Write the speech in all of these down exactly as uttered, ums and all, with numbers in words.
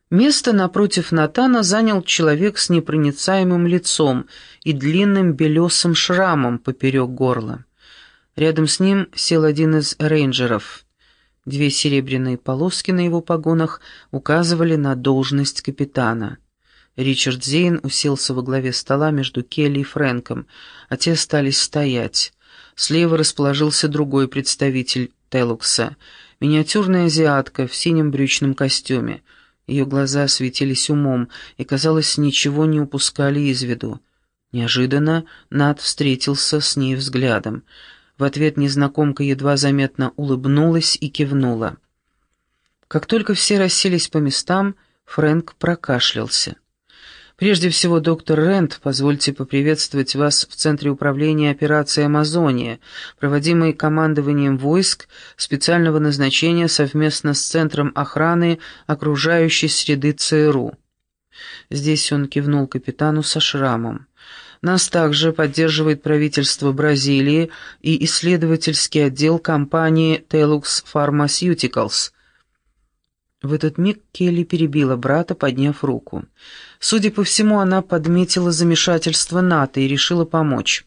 Место напротив Натана занял человек с непроницаемым лицом и длинным белесым шрамом поперек горла. Рядом с ним сел один из рейнджеров. Две серебряные полоски на его погонах указывали на должность капитана. Ричард Зейн уселся во главе стола между Келли и Фрэнком, а те остались стоять. Слева расположился другой представитель Телукса, миниатюрная азиатка в синем брючном костюме. Ее глаза светились умом и, казалось, ничего не упускали из виду. Неожиданно Нат встретился с ней взглядом. В ответ незнакомка едва заметно улыбнулась и кивнула. Как только все расселись по местам, Фрэнк прокашлялся. «Прежде всего, доктор Рент, позвольте поприветствовать вас в Центре управления операцией «Амазония», проводимой командованием войск специального назначения совместно с Центром охраны окружающей среды ЦРУ». Здесь он кивнул капитану со шрамом. «Нас также поддерживает правительство Бразилии и исследовательский отдел компании Telux Pharmaceuticals». В этот миг Келли перебила брата, подняв руку. Судя по всему, она подметила замешательство Ната и решила помочь.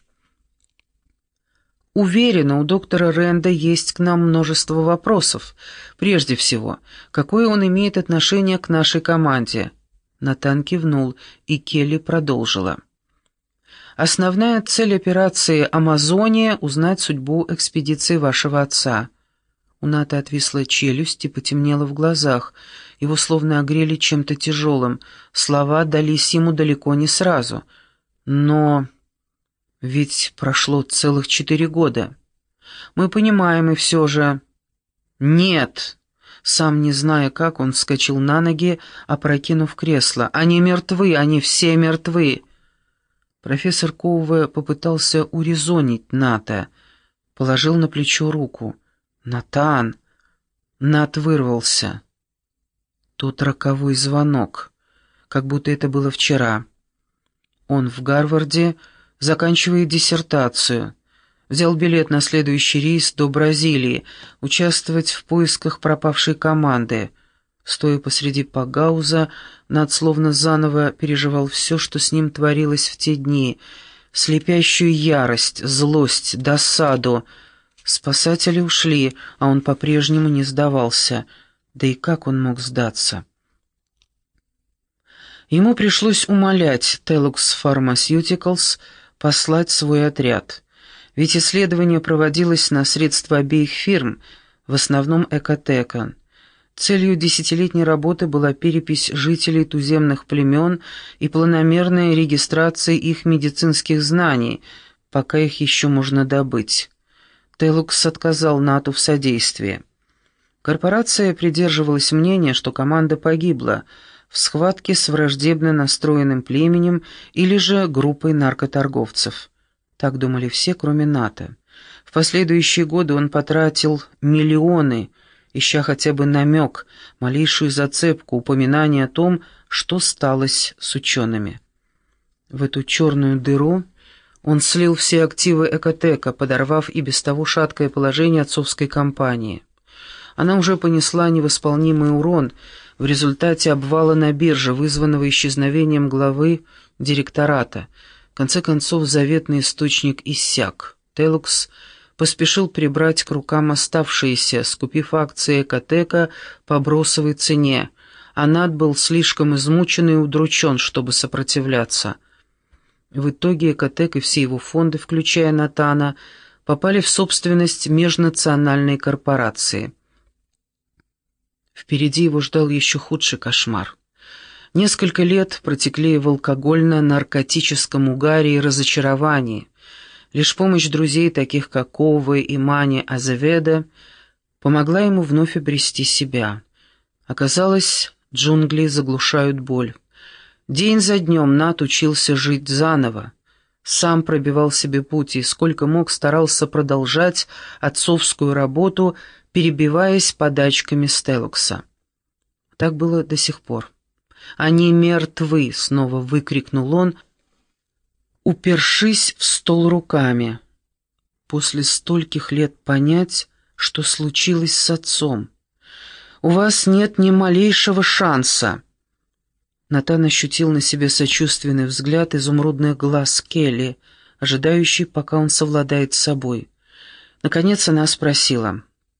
«Уверена, у доктора Ренда есть к нам множество вопросов. Прежде всего, какое он имеет отношение к нашей команде?» Натан кивнул, и Келли продолжила. «Основная цель операции «Амазония» — узнать судьбу экспедиции вашего отца». У Ната отвисла челюсть и потемнело в глазах. Его словно огрели чем-то тяжелым. Слова дались ему далеко не сразу. Но ведь прошло целых четыре года. Мы понимаем, и все же... Нет! Сам не зная как, он вскочил на ноги, опрокинув кресло. Они мертвы, они все мертвы. Профессор Коуве попытался урезонить Ната. Положил на плечо руку. «Натан!» Нат вырвался. Тот роковой звонок, как будто это было вчера. Он в Гарварде заканчивает диссертацию. Взял билет на следующий рейс до Бразилии, участвовать в поисках пропавшей команды. Стоя посреди Пагауза, Нат словно заново переживал все, что с ним творилось в те дни. Слепящую ярость, злость, досаду. Спасатели ушли, а он по-прежнему не сдавался. Да и как он мог сдаться? Ему пришлось умолять Telux Pharmaceuticals послать свой отряд. Ведь исследование проводилось на средства обеих фирм, в основном Экотека. Целью десятилетней работы была перепись жителей туземных племен и планомерная регистрация их медицинских знаний, пока их еще можно добыть. Телукс отказал Нату в содействии. Корпорация придерживалась мнения, что команда погибла в схватке с враждебно настроенным племенем или же группой наркоторговцев. Так думали все, кроме Ната. В последующие годы он потратил миллионы, ища хотя бы намек, малейшую зацепку, упоминание о том, что сталось с учеными. В эту черную дыру он слил все активы Экотека, подорвав и без того шаткое положение отцовской компании. Она уже понесла невосполнимый урон в результате обвала на бирже, вызванного исчезновением главы директората. В конце концов, заветный источник иссяк. Телукс поспешил прибрать к рукам оставшиеся, скупив акции Экотека по бросовой цене, а Нат был слишком измучен и удручен, чтобы сопротивляться. В итоге Экотек и все его фонды, включая Натана, попали в собственность межнациональной корпорации. Впереди его ждал еще худший кошмар. Несколько лет протекли в алкогольно-наркотическом угаре и разочаровании. Лишь помощь друзей, таких как Коуве и Мани Азеведо, помогла ему вновь обрести себя. Оказалось, джунгли заглушают боль. День за днем Нат учился жить заново. Сам пробивал себе путь и сколько мог старался продолжать отцовскую работу, перебиваясь подачками с Телукса. Так было до сих пор. «Они мертвы!» — снова выкрикнул он, упершись в стол руками. После стольких лет понять, что случилось с отцом. «У вас нет ни малейшего шанса!» Натан ощутил на себе сочувственный взгляд изумрудных глаз Келли, ожидающий, пока он совладает с собой. Наконец она спросила: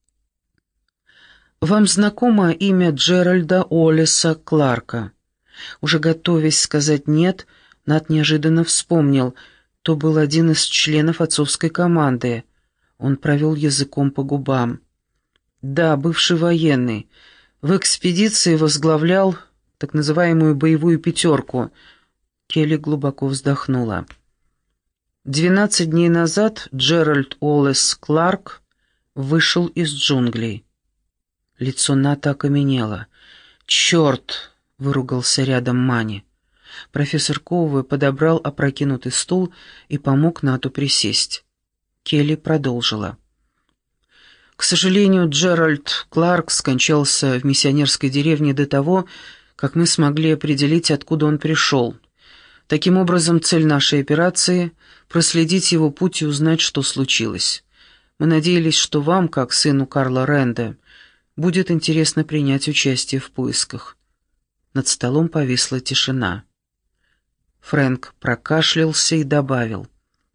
«Вам знакомо имя Джеральда Уоллеса Кларка?» Уже готовясь сказать «нет», Нат неожиданно вспомнил. То был один из членов отцовской команды. Он провел языком по губам. «Да, бывший военный. В экспедиции возглавлял так называемую боевую пятерку». Келли глубоко вздохнула. Двенадцать дней назад Джеральд Уоллес Кларк вышел из джунглей. Лицо Ната окаменело. «Черт!» — выругался рядом Мани. Профессор Коуве подобрал опрокинутый стул и помог Нату присесть. Келли продолжила. «К сожалению, Джеральд Кларк скончался в миссионерской деревне до того, как мы смогли определить, откуда он пришел. Таким образом, цель нашей операции — проследить его путь и узнать, что случилось. Мы надеялись, что вам, как сыну Карла Рэнда, будет интересно принять участие в поисках». Над столом повисла тишина. Фрэнк прокашлялся и добавил: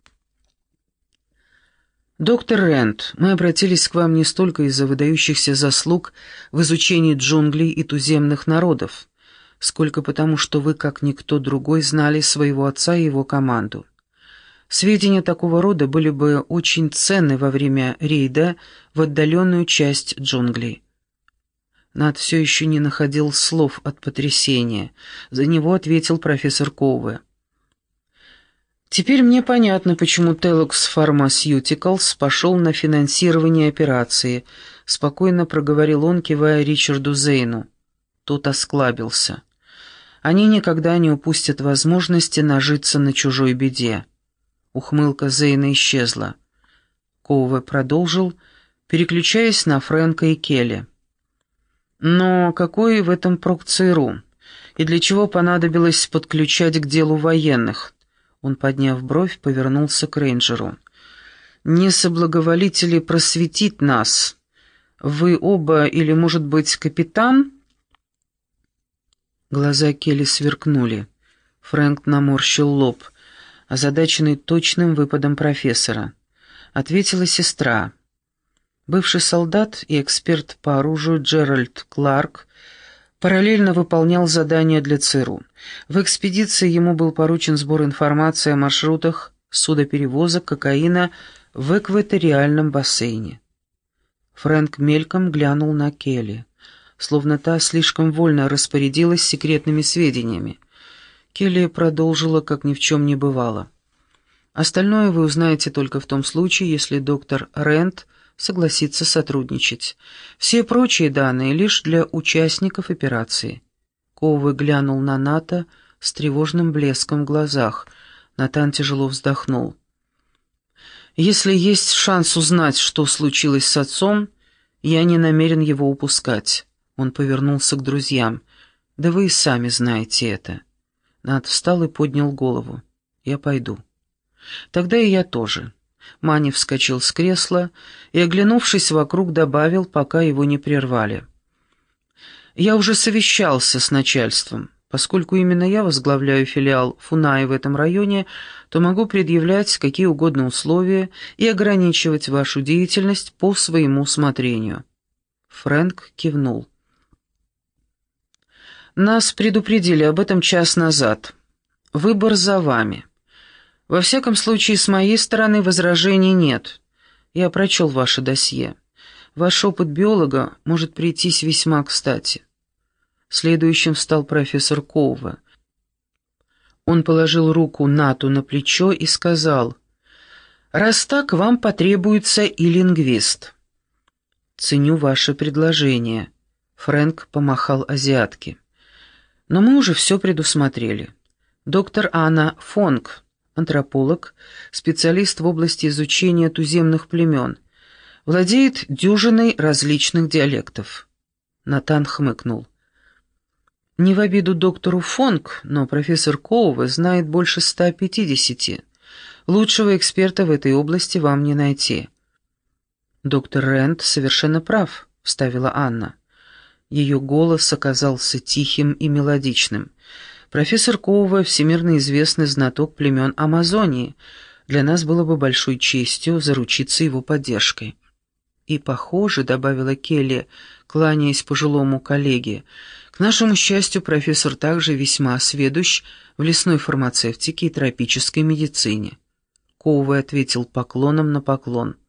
«Доктор Рэнд, мы обратились к вам не столько из-за выдающихся заслуг в изучении джунглей и туземных народов, сколько потому, что вы, как никто другой, знали своего отца и его команду. Сведения такого рода были бы очень ценны во время рейда в отдаленную часть джунглей». Нат все еще не находил слов от потрясения. За него ответил профессор Коуве. «Теперь мне понятно, почему Telux Pharmaceuticals пошел на финансирование операции», — спокойно проговорил он, кивая Ричарду Зейну. Тот осклабился. «Они никогда не упустят возможности нажиться на чужой беде». Ухмылка Зейна исчезла. Коуве продолжил, переключаясь на Фрэнка и Келли. «Но какой в этом прок ЦРУ? И для чего понадобилось подключать к делу военных?» Он, подняв бровь, повернулся к рейнджеру. «Не соблаговолите ли просветить нас? Вы оба или, может быть, капитан?» Глаза Келли сверкнули. Фрэнк наморщил лоб, озадаченный точным выпадом профессора. Ответила сестра. Бывший солдат и эксперт по оружию Джеральд Кларк параллельно выполнял задания для ЦРУ. В экспедиции ему был поручен сбор информации о маршрутах судоперевозок кокаина в экваториальном бассейне. Фрэнк мельком глянул на Келли, словно та слишком вольно распорядилась секретными сведениями. Келли продолжила, как ни в чем не бывало. «Остальное вы узнаете только в том случае, если доктор Рэнд согласится сотрудничать. Все прочие данные лишь для участников операции». Коуве глянул на Ната с тревожным блеском в глазах. Натан тяжело вздохнул. «Если есть шанс узнать, что случилось с отцом, я не намерен его упускать». Он повернулся к друзьям. «Да вы и сами знаете это». Нат встал и поднял голову. «Я пойду». «Тогда и я тоже». Мани вскочил с кресла и, оглянувшись вокруг, добавил, пока его не прервали. «Я уже совещался с начальством. Поскольку именно я возглавляю филиал Фунаи в этом районе, то могу предъявлять какие угодно условия и ограничивать вашу деятельность по своему усмотрению». Фрэнк кивнул. «Нас предупредили об этом час назад. Выбор за вами. Во всяком случае, с моей стороны возражений нет. Я прочел ваше досье. Ваш опыт биолога может прийтись весьма кстати». Следующим встал профессор Коуве. Он положил руку Нату на плечо и сказал: «Раз так, вам потребуется и лингвист». «Ценю ваше предложение», — Фрэнк помахал азиатке. «Но мы уже все предусмотрели. Доктор Анна Фонг, антрополог, специалист в области изучения туземных племен, владеет дюжиной различных диалектов». Натан хмыкнул. «Не в обиду доктору Фонг, но профессор Коуве знает больше ста пятидесяти. Лучшего эксперта в этой области вам не найти». «Доктор Рэнд совершенно прав», — вставила Анна. Ее голос оказался тихим и мелодичным. «Профессор Коува — всемирно известный знаток племен Амазонии. Для нас было бы большой честью заручиться его поддержкой». «И, похоже, — добавила Келли, кланяясь пожилому коллеге, — к нашему счастью, профессор также весьма сведущ в лесной фармацевтике и тропической медицине». Коува ответил поклоном на поклон.